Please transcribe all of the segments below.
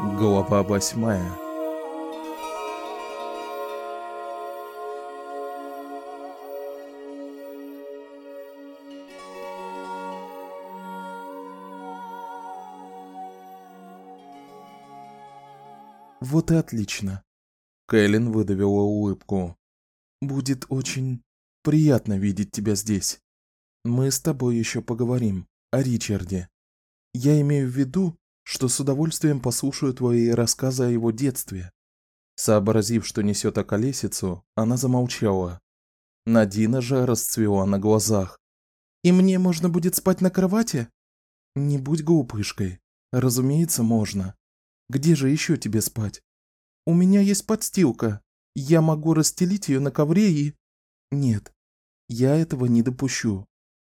Глава 8. Вот и отлично. Кэлен выдавила улыбку. Будет очень приятно видеть тебя здесь. Мы с тобой еще поговорим о Ричарде. Я имею в виду, что с удовольствием послушаю твои рассказы о его детстве. Сообразив, что несет околесицу, она замолчала. Надина же расцвела на глазах. И мне можно будет спать на кровати? Не будь глупышкой. Разумеется, можно. Где же еще тебе спать? У меня есть подстилка. Я могу расстелить ее на ковре и... Нет, я этого не допущу.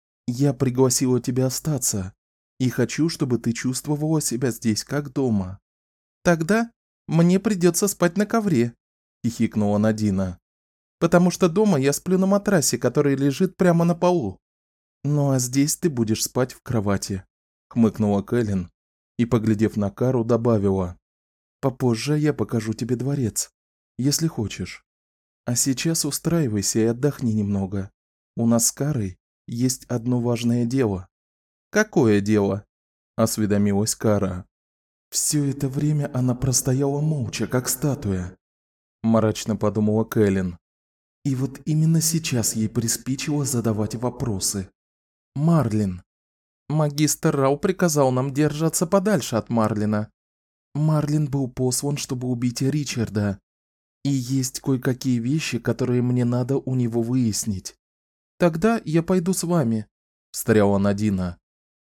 Я пригласила тебя остаться и хочу, чтобы ты чувствовала себя здесь как дома. Тогда мне придется спать на ковре, хихикнула Надина. Потому что дома я сплю на матрасе, который лежит прямо на полу. Ну а здесь ты будешь спать в кровати, хмыкнула Кэлен и, поглядев на Кару, добавила: попозже я покажу тебе дворец, если хочешь. А сейчас устраивайся и отдохни немного. У нас с Карой есть одно важное дело. Какое дело? Осведомилась Кара. Все это время она простояла молча, как статуя, мрачно подумала Кэлен. И вот именно сейчас ей приспичило задавать вопросы. Марлин. Магистр Рау приказал нам держаться подальше от Марлина. Марлин был послан, чтобы убить Ричарда. И есть кое-какие вещи, которые мне надо у него выяснить. Тогда я пойду с вами, встряла Надина.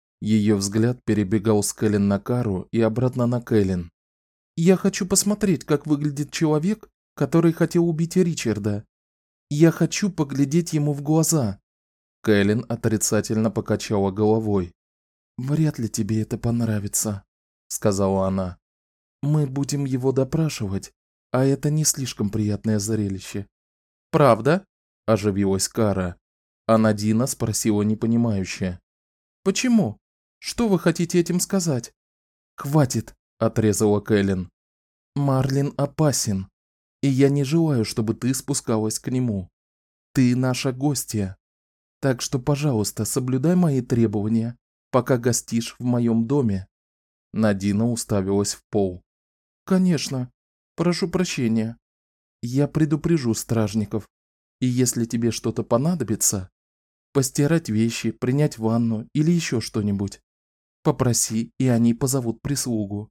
Ее взгляд перебегал с Кэлен на Кару и обратно на Кэлен. Я хочу посмотреть, как выглядит человек, который хотел убить Ричарда. Я хочу поглядеть ему в глаза. Кэлен отрицательно покачала головой. Вряд ли тебе это понравится, сказала она. Мы будем его допрашивать, а это не слишком приятное зрелище. Правда? Оживилась Кара. А Надина спросила непонимающе. Почему? Что вы хотите этим сказать? Хватит, отрезала Кэлен. Марлин опасен, и я не желаю, чтобы ты спускалась к нему. Ты наша гостья. Так что, пожалуйста, соблюдай мои требования, пока гостишь в моем доме. Надина уставилась в пол. Конечно. Прошу прощения. Я предупрежу стражников. И если тебе что-то понадобится, постирать вещи, принять ванну или еще что-нибудь, попроси, и они позовут прислугу.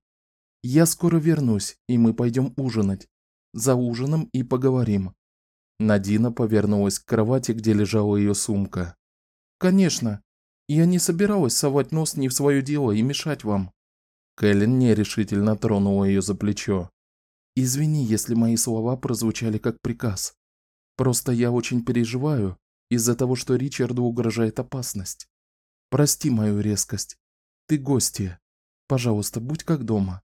Я скоро вернусь, и мы пойдем ужинать. За ужином и поговорим. Надина повернулась к кровати, где лежала ее сумка. Конечно. Я не собиралась совать нос не в свое дело и мешать вам. Кэлен нерешительно тронула ее за плечо. Извини, если мои слова прозвучали как приказ. Просто я очень переживаю из-за того, что Ричарду угрожает опасность. Прости мою резкость. Ты гостья. Пожалуйста, будь как дома.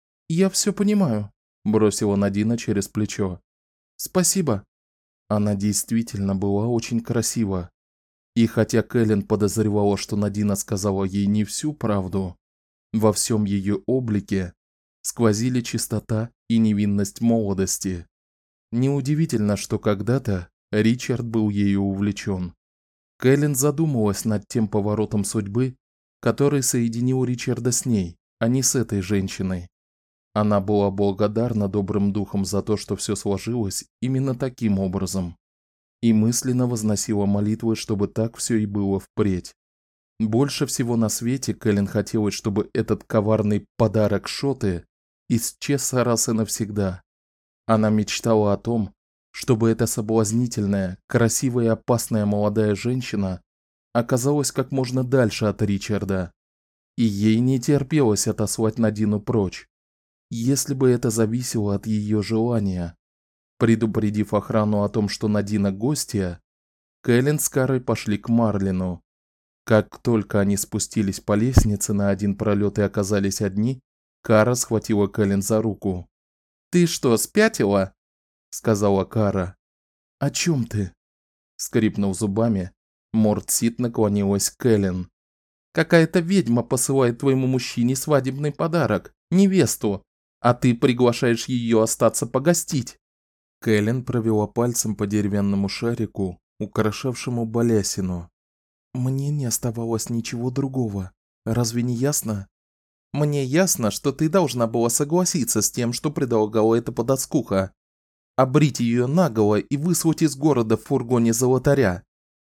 Я все понимаю, бросила Надина через плечо. Спасибо. Она действительно была очень красива. И хотя Кэлен подозревала, что Надина сказала ей не всю правду, во всем ее облике сквозили чистота и невинность молодости. Неудивительно, что когда-то Ричард был ею увлечен. Кэлен задумалась над тем поворотом судьбы, который соединил Ричарда с ней, а не с этой женщиной. Она была благодарна добрым духам за то, что все сложилось именно таким образом, и мысленно возносила молитвы, чтобы так все и было впредь. Больше всего на свете Кэлен хотелось, чтобы этот коварный подарок Шоты исчез раз и навсегда. Она мечтала о том, чтобы эта соблазнительная, красивая и опасная молодая женщина оказалась как можно дальше от Ричарда, и ей не терпелось отослать Надину прочь, если бы это зависело от ее желания. Предупредив охрану о том, что Надина гостья, Кэлен с Карой пошли к Марлину. Как только они спустились по лестнице на один пролет и оказались одни, Кара схватила Кэлен за руку. «Ты что, спятила?» – сказала Кара. «О чем ты?» Скрипнув зубами, Мортсит наклонилась к Кэлен. «Какая-то ведьма посылает твоему мужчине свадебный подарок, невесту, а ты приглашаешь ее остаться погостить. Кэлен провела пальцем по деревянному шарику, украшавшему балясину. Мне не оставалось ничего другого. Разве не ясно? Мне ясно, что ты должна была согласиться с тем, что предлагала эта подоскуха. Обрить ее наголо и выслать из города в фургоне золотаря.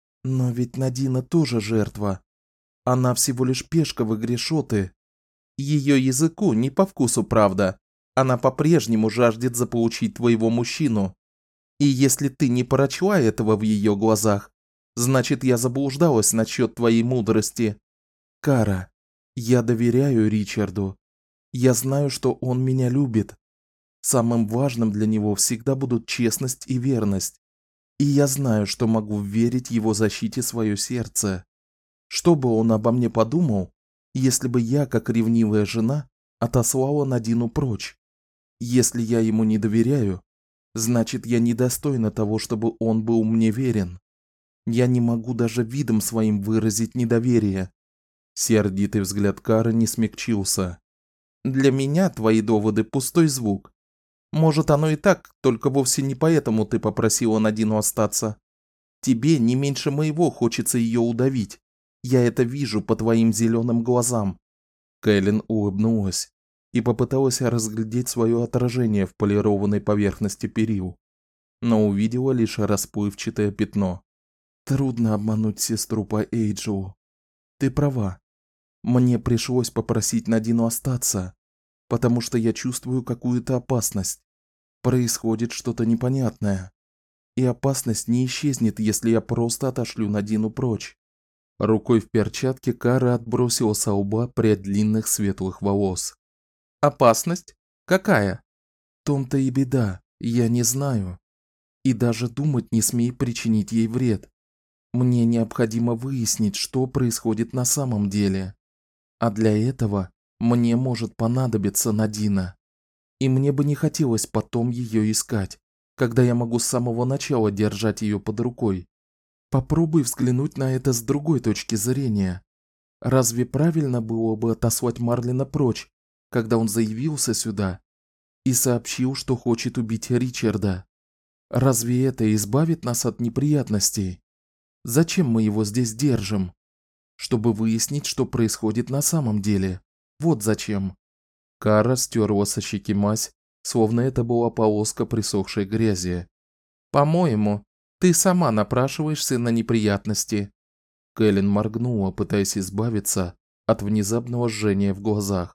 Но ведь Надина тоже жертва. Она всего лишь пешка в игре Шоты. Ее языку не по вкусу правда. Она по-прежнему жаждет заполучить твоего мужчину. И если ты не прочла этого в ее глазах, значит, я заблуждалась насчет твоей мудрости. Кара, я доверяю Ричарду. Я знаю, что он меня любит. Самым важным для него всегда будут честность и верность. И я знаю, что могу верить его защите свое сердце. Что бы он обо мне подумал, если бы я, как ревнивая жена, отослала Надину прочь? Если я ему не доверяю, значит, я недостойна того, чтобы он был мне верен. Я не могу даже видом своим выразить недоверие. Сердитый взгляд Кары не смягчился. Для меня твои доводы пустой звук. Может, оно и так, только вовсе не поэтому ты попросила Надину остаться. Тебе не меньше моего хочется ее удавить. Я это вижу по твоим зеленым глазам. Кэлен улыбнулась и попыталась разглядеть свое отражение в полированной поверхности перил, но увидела лишь расплывчатое пятно. Трудно обмануть сестру по Эйджелу. Ты права. Мне пришлось попросить Надину остаться, потому что я чувствую какую-то опасность. Происходит что-то непонятное. И опасность не исчезнет, если я просто отошлю Надину прочь. Рукой в перчатке Кара отбросила со лба прядь длинных светлых волос. Опасность? Какая? В том-то и беда, я не знаю. И даже думать не смей причинить ей вред. Мне необходимо выяснить, что происходит на самом деле. А для этого мне может понадобиться Надина. И мне бы не хотелось потом ее искать, когда я могу с самого начала держать ее под рукой. Попробуй взглянуть на это с другой точки зрения. Разве правильно было бы отослать Марлина прочь, когда он заявился сюда и сообщил, что хочет убить Ричарда? Разве это избавит нас от неприятностей? Зачем мы его здесь держим? Чтобы выяснить, что происходит на самом деле. Вот зачем. Кара стерла со щеки мазь, словно это была полоска присохшей грязи. По-моему, ты сама напрашиваешься на неприятности. Кэлен моргнула, пытаясь избавиться от внезапного жжения в глазах.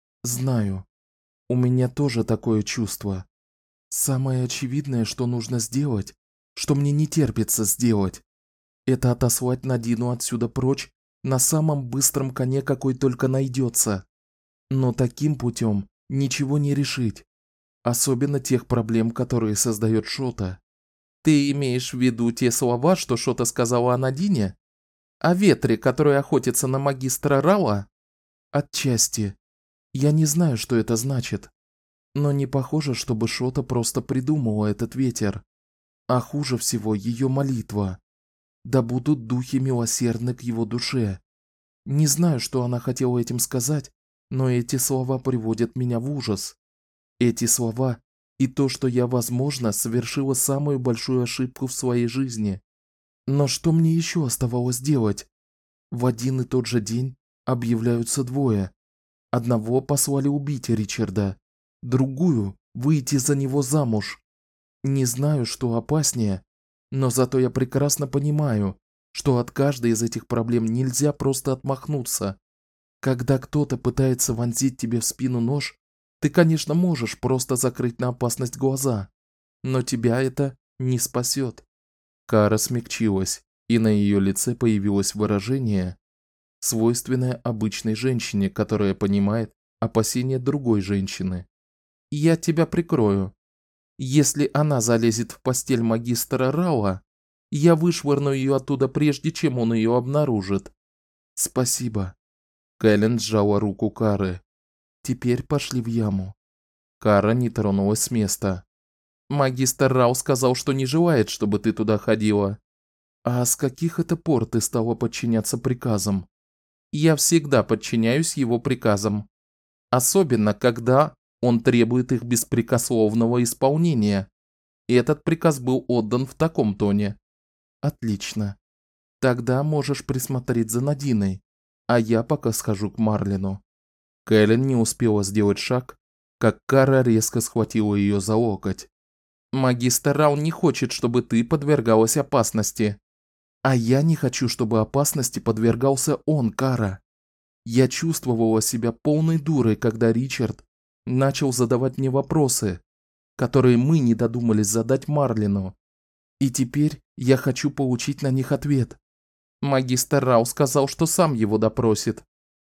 Знаю. У меня тоже такое чувство. Самое очевидное, что нужно сделать, что мне не терпится сделать, это отослать Надину отсюда прочь на самом быстром коне, какой только найдется. Но таким путем ничего не решить, особенно тех проблем, которые создает Шота. Ты имеешь в виду те слова, что Шота сказала о Надине? О ветре, который охотится на магистра Рауа? Отчасти. Я не знаю, что это значит. Но не похоже, чтобы Шота просто придумала этот ветер. А хуже всего ее молитва. Да будут духи милосердны к его душе. Не знаю, что она хотела этим сказать, но эти слова приводят меня в ужас. Эти слова и то, что я, возможно, совершила самую большую ошибку в своей жизни. Но что мне еще оставалось делать? В один и тот же день объявляются двое. Одного послали убить Ричарда, другую выйти за него замуж. Не знаю, что опаснее, но зато я прекрасно понимаю, что от каждой из этих проблем нельзя просто отмахнуться. Когда кто-то пытается вонзить тебе в спину нож, ты, конечно, можешь просто закрыть на опасность глаза, но тебя это не спасет. Кара смягчилась, и на ее лице появилось выражение, свойственное обычной женщине, которая понимает опасения другой женщины. Я тебя прикрою. Если она залезет в постель магистра Рауа, я вышвырну ее оттуда, прежде чем он ее обнаружит. Спасибо. Кэлен сжала руку Кары. Теперь пошли в яму. Кара не тронулась с места. Магистр Рау сказал, что не желает, чтобы ты туда ходила. А с каких это пор ты стала подчиняться приказам? Я всегда подчиняюсь его приказам. Особенно, когда Он требует их беспрекословного исполнения. И этот приказ был отдан в таком тоне. Отлично. Тогда можешь присмотреть за Надиной, а я пока схожу к Марлину. Кэлен не успела сделать шаг, как Кара резко схватила ее за локоть. Магистр Рау не хочет, чтобы ты подвергалась опасности. А я не хочу, чтобы опасности подвергался он, Кара. Я чувствовала себя полной дурой, когда Ричард начал задавать мне вопросы, которые мы не додумались задать Марлину. И теперь я хочу получить на них ответ. Магистр Рау сказал, что сам его допросит.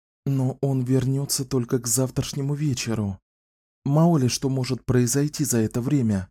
Но он вернется только к завтрашнему вечеру. Мало ли что может произойти за это время.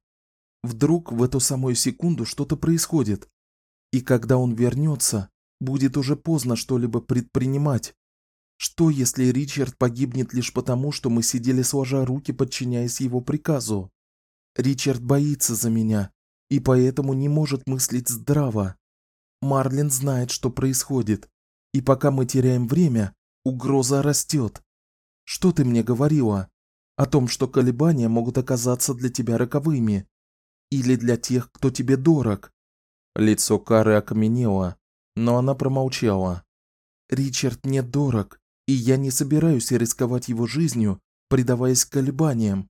Вдруг в эту самую секунду что-то происходит. И когда он вернется, будет уже поздно что-либо предпринимать. Что если Ричард погибнет лишь потому, что мы сидели сложа руки, подчиняясь его приказу? Ричард боится за меня и поэтому не может мыслить здраво. Марлин знает, что происходит, и пока мы теряем время, угроза растет. Что ты мне говорила? О том, что колебания могут оказаться для тебя роковыми. Или для тех, кто тебе дорог. Лицо Кары окаменело, но она промолчала. Ричард мне дорог, и я не собираюсь рисковать его жизнью, предаваясь колебаниям.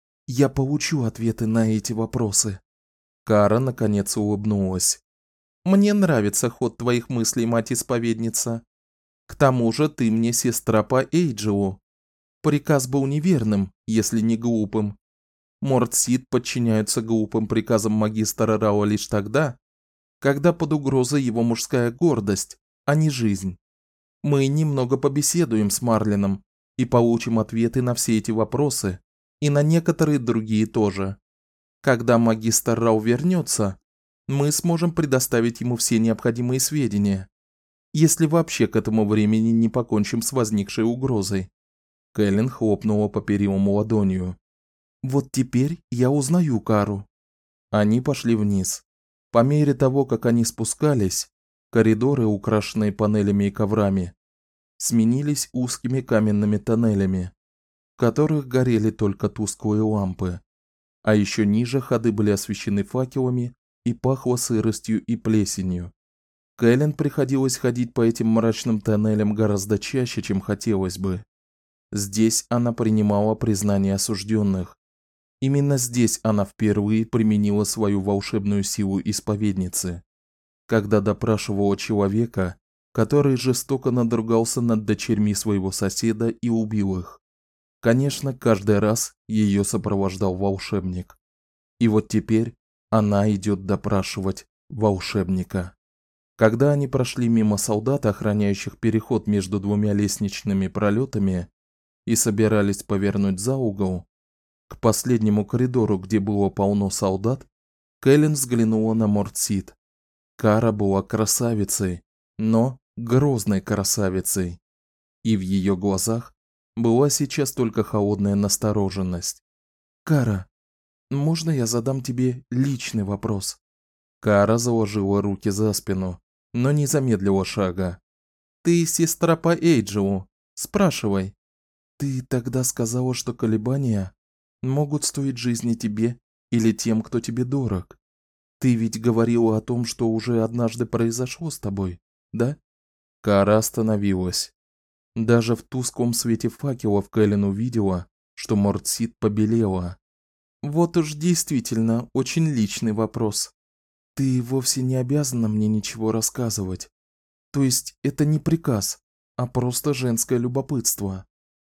Я получу ответы на эти вопросы. Кара наконец улыбнулась. Мне нравится ход твоих мыслей, мать-исповедница. К тому же ты мне сестра по Эйджиу. Приказ был неверным, если не глупым. Мортсид подчиняются глупым приказам магистра Рао лишь тогда, когда под угрозой его мужская гордость, а не жизнь. Мы немного побеседуем с Марлином и получим ответы на все эти вопросы и на некоторые другие тоже. Когда магистр Рау вернется, мы сможем предоставить ему все необходимые сведения, если вообще к этому времени не покончим с возникшей угрозой. Кэлен хлопнула по перилам ладонью. Вот теперь я узнаю Кару. Они пошли вниз. По мере того, как они спускались, коридоры, украшенные панелями и коврами, сменились узкими каменными тоннелями, в которых горели только тусклые лампы. А еще ниже ходы были освещены факелами и пахло сыростью и плесенью. Кэлен приходилось ходить по этим мрачным тоннелям гораздо чаще, чем хотелось бы. Здесь она принимала признание осужденных. Именно здесь она впервые применила свою волшебную силу исповедницы, когда допрашивала человека, который жестоко надругался над дочерьми своего соседа и убил их. Конечно, каждый раз ее сопровождал волшебник. И вот теперь она идет допрашивать волшебника. Когда они прошли мимо солдат, охраняющих переход между двумя лестничными пролетами, и собирались повернуть за угол, к последнему коридору, где было полно солдат, Кэлен взглянула на Мортсид. Кара была красавицей, но грозной красавицей. И в ее глазах была сейчас только холодная настороженность. «Кара, можно я задам тебе личный вопрос?» Кара заложила руки за спину, но не замедлила шага. «Ты сестра по Эйджиу. Спрашивай». «Ты тогда сказала, что колебания могут стоить жизни тебе или тем, кто тебе дорог. Ты ведь говорила о том, что уже однажды произошло с тобой, да?» Кара остановилась. Даже в тусклом свете факелов Кэлен увидела, что Мортсид побелела. «Вот уж действительно очень личный вопрос. Ты вовсе не обязана мне ничего рассказывать. То есть это не приказ, а просто женское любопытство.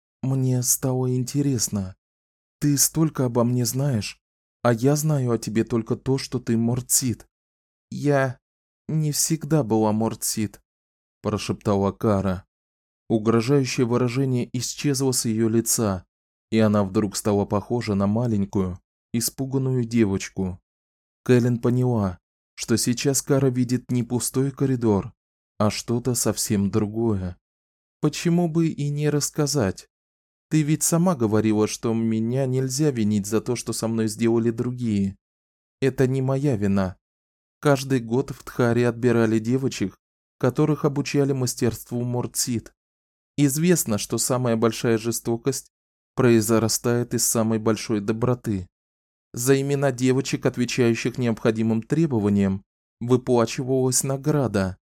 Мне стало интересно. Ты столько обо мне знаешь, а я знаю о тебе только то, что ты Мортсид. Я не всегда была Мортсид», – прошептала Кара. Угрожающее выражение исчезло с ее лица, и она вдруг стала похожа на маленькую, испуганную девочку. Кэлен поняла, что сейчас Кара видит не пустой коридор, а что-то совсем другое. «Почему бы и не рассказать? Ты ведь сама говорила, что меня нельзя винить за то, что со мной сделали другие. Это не моя вина. Каждый год в Тхаре отбирали девочек, которых обучали мастерству Мортсид. Известно, что самая большая жестокость произрастает из самой большой доброты. За имена девочек, отвечающих необходимым требованиям, выплачивалась награда.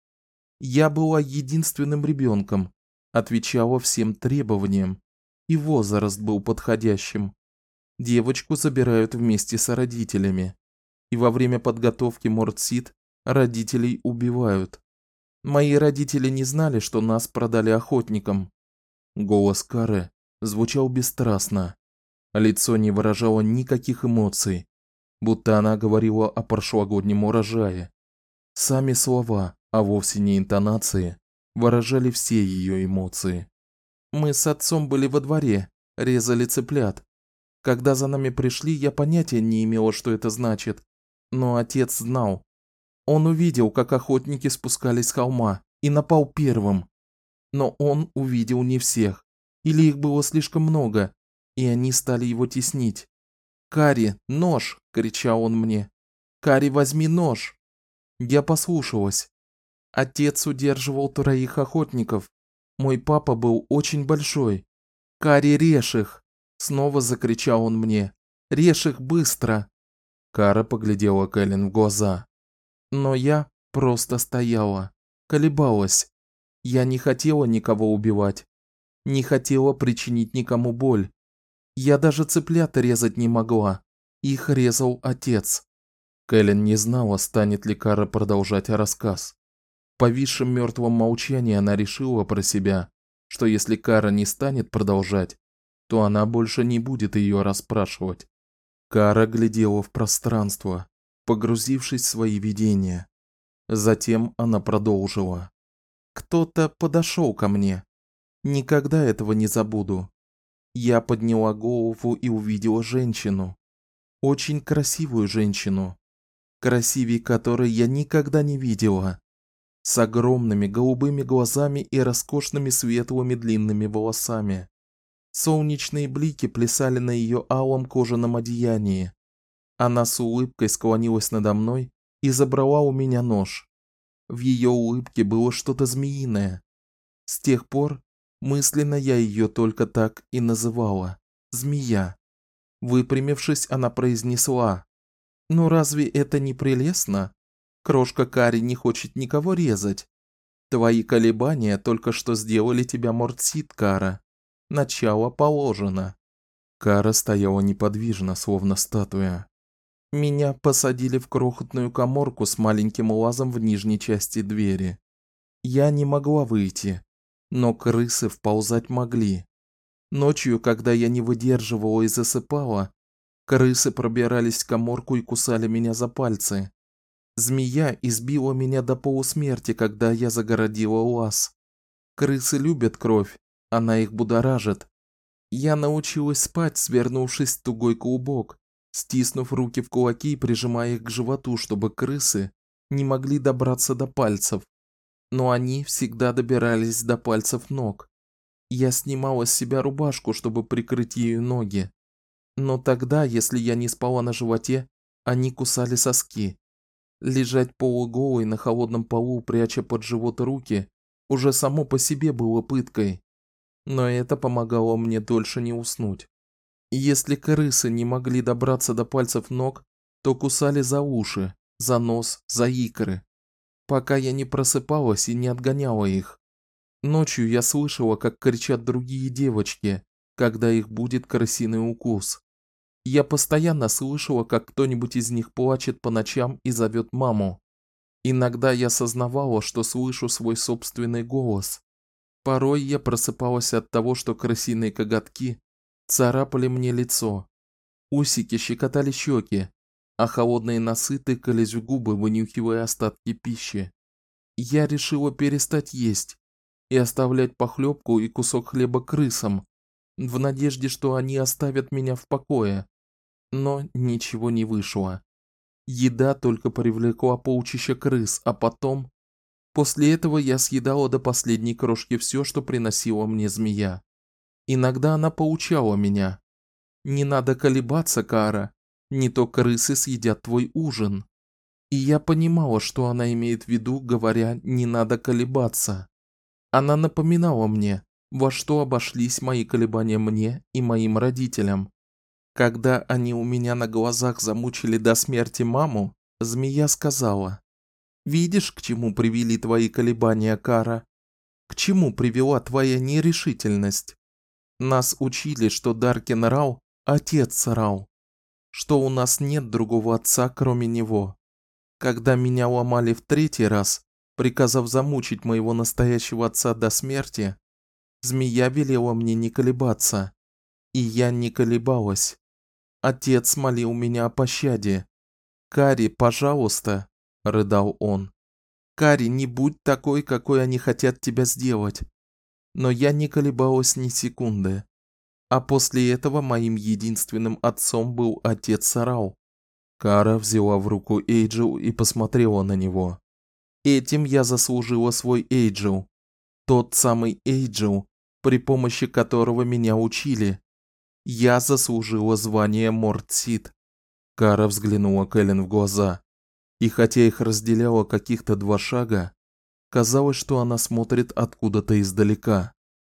Я была единственным ребенком, отвечала всем требованиям, и возраст был подходящим. Девочку забирают вместе с родителями, и во время подготовки Мортсид родителей убивают. Мои родители не знали, что нас продали охотникам. Голос Кары звучал бесстрастно. Лицо не выражало никаких эмоций, будто она говорила о прошлогоднем урожае. Сами слова, а вовсе не интонации, выражали все ее эмоции. Мы с отцом были во дворе, резали цыплят. Когда за нами пришли, я понятия не имела, что это значит, но отец знал. Он увидел, как охотники спускались с холма, и напал первым. Но он увидел не всех, или их было слишком много, и они стали его теснить. «Кари, нож!» – кричал он мне. «Кари, возьми нож!» Я послушалась. Отец удерживал 3 охотников. Мой папа был очень большой. «Кари, режь их!» – снова закричал он мне. «Режь их быстро!» Кара поглядела Кэлен в глаза. Но я просто стояла, колебалась. Я не хотела никого убивать, не хотела причинить никому боль. Я даже цыплят резать не могла, их резал отец. Кэлен не знала, станет ли Кара продолжать рассказ. В повисшем мертвом молчании она решила про себя, что если Кара не станет продолжать, то она больше не будет ее расспрашивать. Кара глядела в пространство, погрузившись в свои видения. Затем она продолжила. Кто-то подошел ко мне. Никогда этого не забуду. Я подняла голову и увидела женщину. Очень красивую женщину, красивей которой я никогда не видела. С огромными голубыми глазами и роскошными светлыми длинными волосами. Солнечные блики плясали на ее алом кожаном одеянии. Она с улыбкой склонилась надо мной и забрала у меня нож. В ее улыбке было что-то змеиное. С тех пор мысленно я ее только так и называла – змея. Выпрямившись, она произнесла: «Ну разве это не прелестно? Крошка Кари не хочет никого резать. Твои колебания только что сделали тебя Мортсид, Кара. Начало положено». Кара стояла неподвижно, словно статуя. Меня посадили в крохотную каморку с маленьким лазом в нижней части двери. Я не могла выйти, но крысы вползать могли. Ночью, когда я не выдерживала и засыпала, крысы пробирались в каморку и кусали меня за пальцы. Змея избила меня до полусмерти, когда я загородила лаз. Крысы любят кровь, она их будоражит. Я научилась спать, свернувшись в тугой клубок, стиснув руки в кулаки и прижимая их к животу, чтобы крысы не могли добраться до пальцев. Но они всегда добирались до пальцев ног. Я снимала с себя рубашку, чтобы прикрыть ею ноги. Но тогда, если я не спала на животе, они кусали соски. Лежать полуголой на холодном полу, пряча под живот руки, уже само по себе было пыткой. Но это помогало мне дольше не уснуть. Если крысы не могли добраться до пальцев ног, то кусали за уши, за нос, за икры, пока я не просыпалась и не отгоняла их. Ночью я слышала, как кричат другие девочки, когда их будет крысиный укус. Я постоянно слышала, как кто-нибудь из них плачет по ночам и зовет маму. Иногда я сознавала, что слышу свой собственный голос. Порой я просыпалась от того, что крысиные коготки царапали мне лицо. Усики щекотали щеки, а холодные носы тыкались в губы, вынюхивая остатки пищи. Я решила перестать есть и оставлять похлебку и кусок хлеба крысам, в надежде, что они оставят меня в покое. Но ничего не вышло. Еда только привлекла полчища крыс, а потом... После этого я съедала до последней крошки все, что приносила мне змея. Иногда она поучала меня: «Не надо колебаться, Кара, не то крысы съедят твой ужин». И я понимала, что она имеет в виду, говоря «не надо колебаться». Она напоминала мне, во что обошлись мои колебания мне и моим родителям. Когда они у меня на глазах замучили до смерти маму, змея сказала: "Видишь, к чему привели твои колебания, Кара? К чему привела твоя нерешительность? Нас учили, что Даркен Рау – отец Рау, что у нас нет другого отца, кроме него. Когда меня ломали в 3-й раз, приказав замучить моего настоящего отца до смерти, змея велела мне не колебаться, и я не колебалась. Отец молил меня о пощаде. Кари, пожалуйста", – рыдал он. "Кари, не будь такой, какой они хотят тебя сделать". Но я не колебалась ни секунды. А после этого моим единственным отцом был отец Рау. Кара взяла в руку Эйджел и посмотрела на него. "Этим я заслужила свой Эйджел. Тот самый Эйджел, при помощи которого меня учили. Я заслужила звание Мортсид". Кара взглянула Кэлен в глаза, и хотя их разделяло каких-то 2 шага, казалось, что она смотрит откуда-то издалека.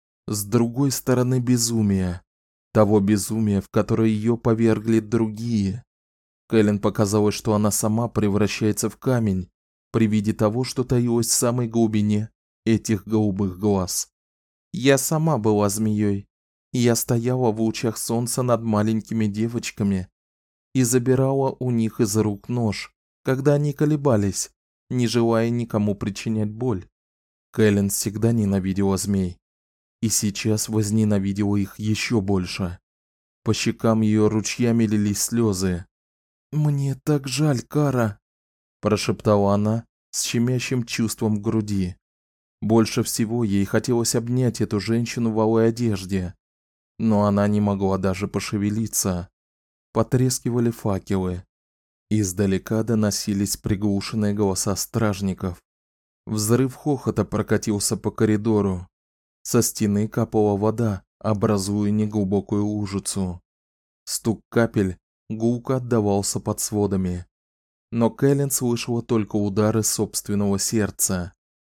С другой стороны безумия, того безумия, в которое её повергли другие. Кэлен показалось, что она сама превращается в камень при виде того, что таилось в самой глубине этих голубых глаз. Я сама была змеёй. Я стояла в лучах солнца над маленькими девочками и забирала у них из рук нож, когда они колебались, не желая никому причинять боль. Кэлен всегда ненавидела змей, и сейчас возненавидела их ещё больше. По щекам её ручьями лились слёзы. "Мне так жаль, Кара", прошептала она с щемящим чувством в груди. Больше всего ей хотелось обнять эту женщину в алой одежде, но она не могла даже пошевелиться. Потрескивали факелы. Издалека доносились приглушенные голоса стражников. Взрыв хохота прокатился по коридору. Со стены капала вода, образуя неглубокую лужицу. Стук капель гулко отдавался под сводами. Но Кэлен слышала только удары собственного сердца.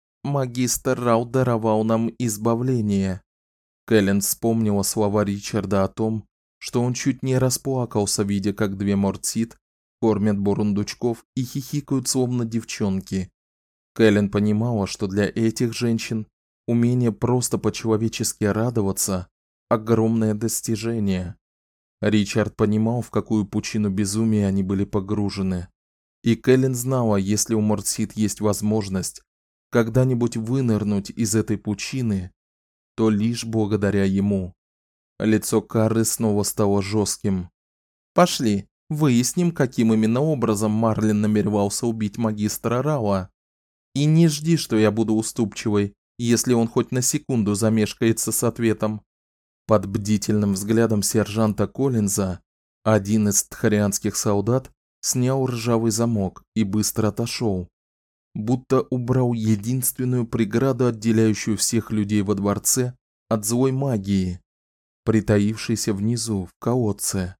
"Магистр Рау даровал нам избавление". Кэлен вспомнила слова Ричарда о том, что он чуть не расплакался, видя, как 2 Мортсид кормят бурундучков и хихикают словно девчонки. Кэлен понимала, что для этих женщин умение просто по-человечески радоваться – огромное достижение. Ричард понимал, в какую пучину безумия они были погружены. И Кэлен знала, если у Мортсид есть возможность когда-нибудь вынырнуть из этой пучины, то лишь благодаря ему. Лицо Кары снова стало жестким. "Пошли, выясним, каким именно образом Марлин намеревался убить магистра Рауа. И не жди, что я буду уступчивой, если он хоть на секунду замешкается с ответом". Под бдительным взглядом сержанта Коллинза один из тхарианских солдат снял ржавый замок и быстро отошёл, будто убрал единственную преграду, отделяющую всех людей во дворце от злой магии, притаившейся внизу в колодце.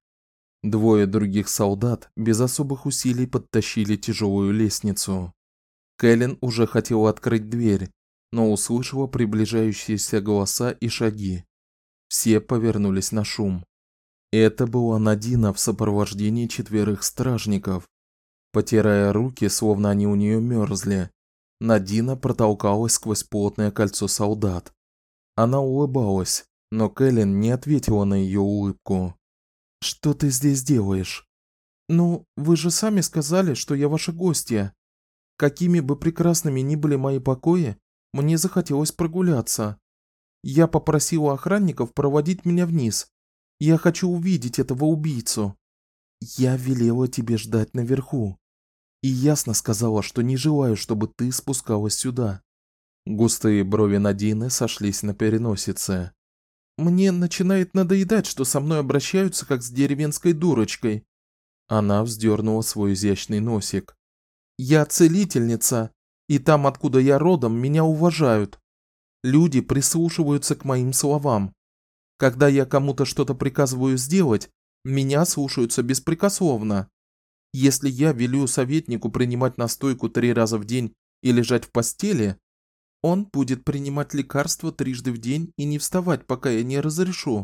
2 других солдат без особых усилий подтащили тяжелую лестницу. Кэлен уже хотела открыть дверь, но услышала приближающиеся голоса и шаги. Все повернулись на шум. Это была Надина в сопровождении 4 стражников. Потирая руки, словно они у неё мёрзли, Надина протолкалась сквозь плотное кольцо солдат. Она улыбалась, но Кэлен не ответила на её улыбку. "Что ты здесь делаешь?" "Ну, вы же сами сказали, что я ваша гостья. Какими бы прекрасными ни были мои покои, мне захотелось прогуляться. Я попросила охранников проводить меня вниз. Я хочу увидеть этого убийцу. Я велела тебе ждать наверху. И ясно сказала, что не желаю, чтобы ты спускалась сюда". Густые брови Надины сошлись на переносице. "Мне начинает надоедать, что со мной обращаются как с деревенской дурочкой". Она вздернула свой изящный носик. "Я целительница, и там, откуда я родом, меня уважают. Люди прислушиваются к моим словам. Когда я кому-то что-то приказываю сделать, меня слушаются беспрекословно. Если я велю советнику принимать настойку 3 раза в день и лежать в постели, Он будет принимать лекарства 3 раза в день и не вставать, пока я не разрешу.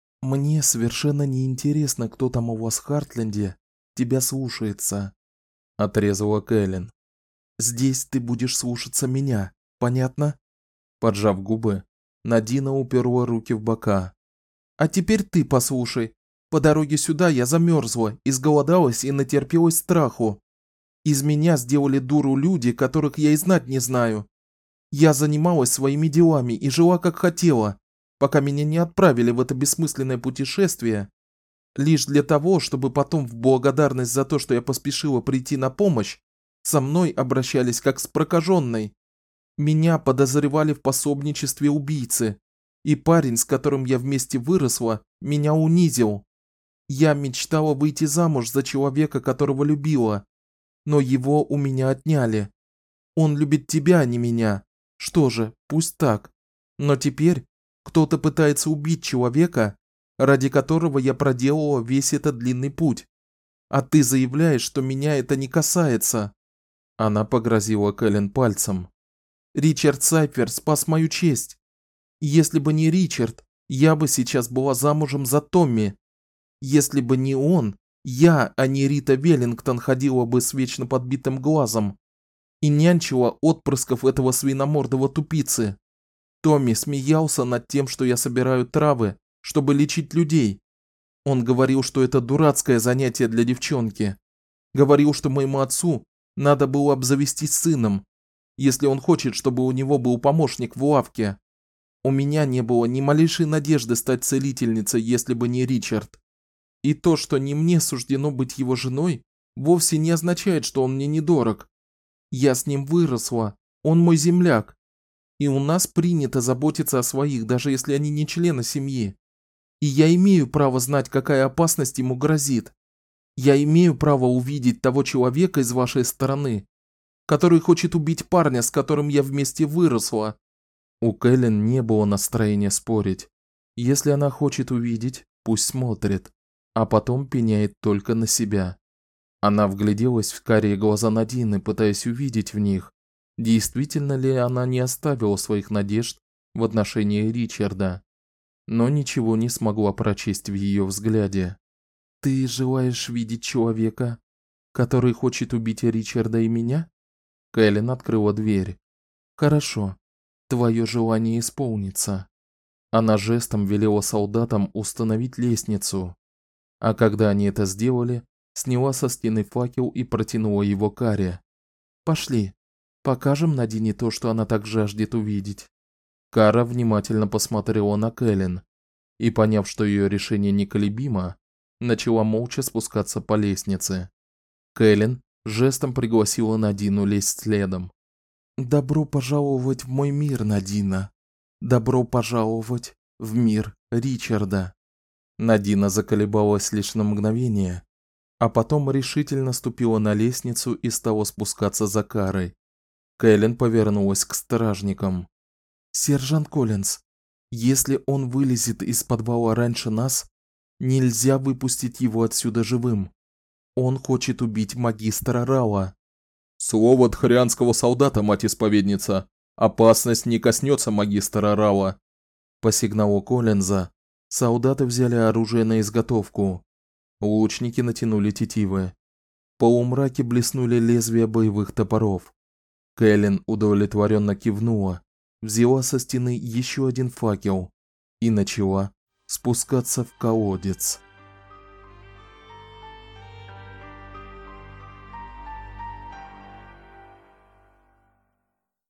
Мне совершенно не интересно, кто там у вас в Хартленде тебя слушается, отрезала Кэлен. Здесь ты будешь слушаться меня, понятно? Поджав губы, Надина уперла руки в бока. А теперь ты послушай. По дороге сюда я замерзла, изголодалась и натерпелась страху. Из меня сделали дуру люди, которых я и знать не знаю. Я занималась своими делами и жила как хотела, пока меня не отправили в это бессмысленное путешествие, лишь для того, чтобы потом в благодарность за то, что я поспешила прийти на помощь, со мной обращались как с прокаженной. Меня подозревали в пособничестве убийцы, и парень, с которым я вместе выросла, меня унизил. Я мечтала выйти замуж за человека, которого любила, но его у меня отняли. Он любит тебя, а не меня. Что же, пусть так. Но теперь кто-то пытается убить человека, ради которого я проделала весь этот длинный путь. А ты заявляешь, что меня это не касается. Она погрозила Кэлен пальцем. Ричард Сайфер спас мою честь. Если бы не Ричард, я бы сейчас была замужем за Томми. Если бы не он, я, а не Рита Веллингтон, ходила бы с вечно подбитым глазом и нянчила отпрысков этого свиномордого тупицы. Томми смеялся над тем, что я собираю травы, чтобы лечить людей. Он говорил, что это дурацкое занятие для девчонки. Говорил, что моему отцу надо было обзавестись сыном, если он хочет, чтобы у него был помощник в лавке. У меня не было ни малейшей надежды стать целительницей, если бы не Ричард. И то, что не мне суждено быть его женой, вовсе не означает, что он мне недорог. Я с ним выросла, он мой земляк. И у нас принято заботиться о своих, даже если они не члены семьи. И я имею право знать, какая опасность ему грозит. Я имею право увидеть того человека из вашей стороны, который хочет убить парня, с которым я вместе выросла. У Кэлен не было настроения спорить. Если она хочет увидеть, пусть смотрит, а потом пеняет только на себя. Она вгляделась в карие глаза Надины, пытаясь увидеть в них, действительно ли она не оставила своих надежд в отношении Ричарда, но ничего не смогла прочесть в ее взгляде. Ты желаешь видеть человека, который хочет убить Ричарда и меня? Кэлен открыла дверь. Хорошо. Твое желание исполнится. Она жестом велела солдатам установить лестницу, а когда они это сделали, сняла со стены факел и протянула его Каре. Пошли, покажем Надине то, что она так жаждет увидеть. Кара внимательно посмотрела на Кэлен и, поняв, что ее решение неколебимо, начала молча спускаться по лестнице. Кэлен жестом пригласила Надину лезть следом. Добро пожаловать в мой мир, Надина. Добро пожаловать в мир Ричарда. Надина заколебалась лишь на мгновение, а потом решительно ступила на лестницу и стала спускаться за Карой. Кэлен повернулась к стражникам. Сержант Коллинз, если он вылезет из подвала раньше нас, нельзя выпустить его отсюда живым. Он хочет убить магистра Рауа. Слово тхарианского солдата, мать-исповедница. Опасность не коснется магистра Рауа. По сигналу Коллинза солдаты взяли оружие на изготовку. Лучники натянули тетивы. В полумраке блеснули лезвия боевых топоров. Кэлен удовлетворенно кивнула, взяла со стены еще один факел и начала спускаться в колодец.